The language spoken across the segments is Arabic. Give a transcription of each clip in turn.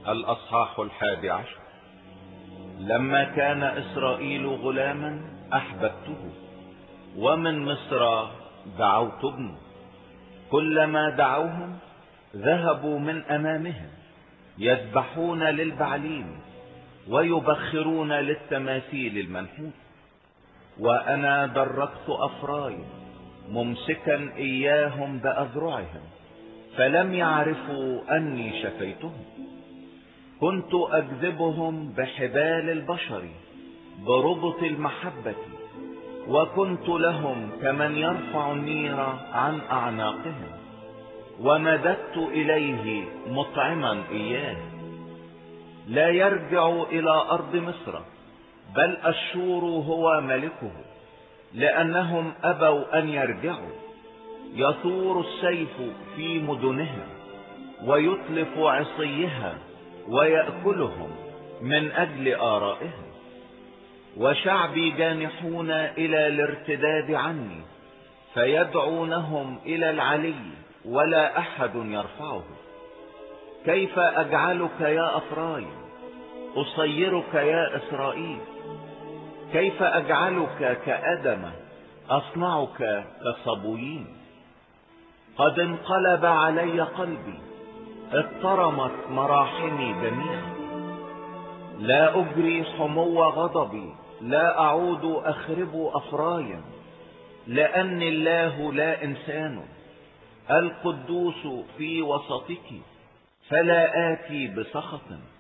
الأصحاح 11. لما كان إسرائيل غلاما أحببته، ومن مصر دعوت ابنه. كلما دعوهم ذهبوا من أمامهم، يذبحون للبعليم ويبخرون للتماثيل المنحوت. وأنا دركت أفرايم ممسكا إياهم بأذرعهم، فلم يعرفوا أني شفيتهم. كنت أجذبهم بحبال البشر بربط المحبة، وكنت لهم كمن يرفع النير عن أعناقهم، ومددت إليه مطعما إياه. لا يرجع إلى أرض مصر، بل أشور هو ملكه، لأنهم أبوا أن يرجعوا. يثور السيف في مدنها، ويتلف عصيها، ويأكلهم من أجل آرائهم. وشعبي جانحون إلى الارتداد عني، فيدعونهم إلى العلي ولا أحد يرفعه. كيف أجعلك يا أفرايم؟ أصيرك يا إسرائيل. كيف أجعلك كأدم؟ أصنعك كصبويين. قد انقلب علي قلبي، اضطرمت مراحمي جميعا. لا أجري حمو غضبي، لا أعود أخرب أفرايم، لأن الله لا إنسان، القدوس في وسطك، فلا آتي بسخط.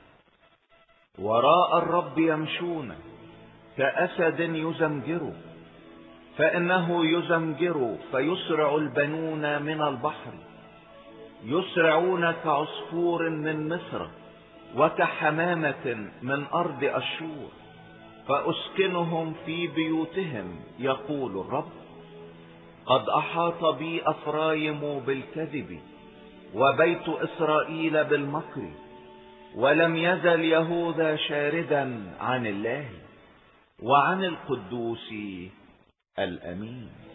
وراء الرب يمشون كأسد يزمجر، فإنه يزمجر فيسرع البنون من البحر. يسرعون كعصفور من مصر، وكحمامة من أرض أشور. فأسكنهم في بيوتهم، يقول الرب. قد أحاط بي أفرايم بالكذب، وبيت إسرائيل بالمكر، ولم يزل يهوذا شاردا عن الله وعن القدوس الأمين.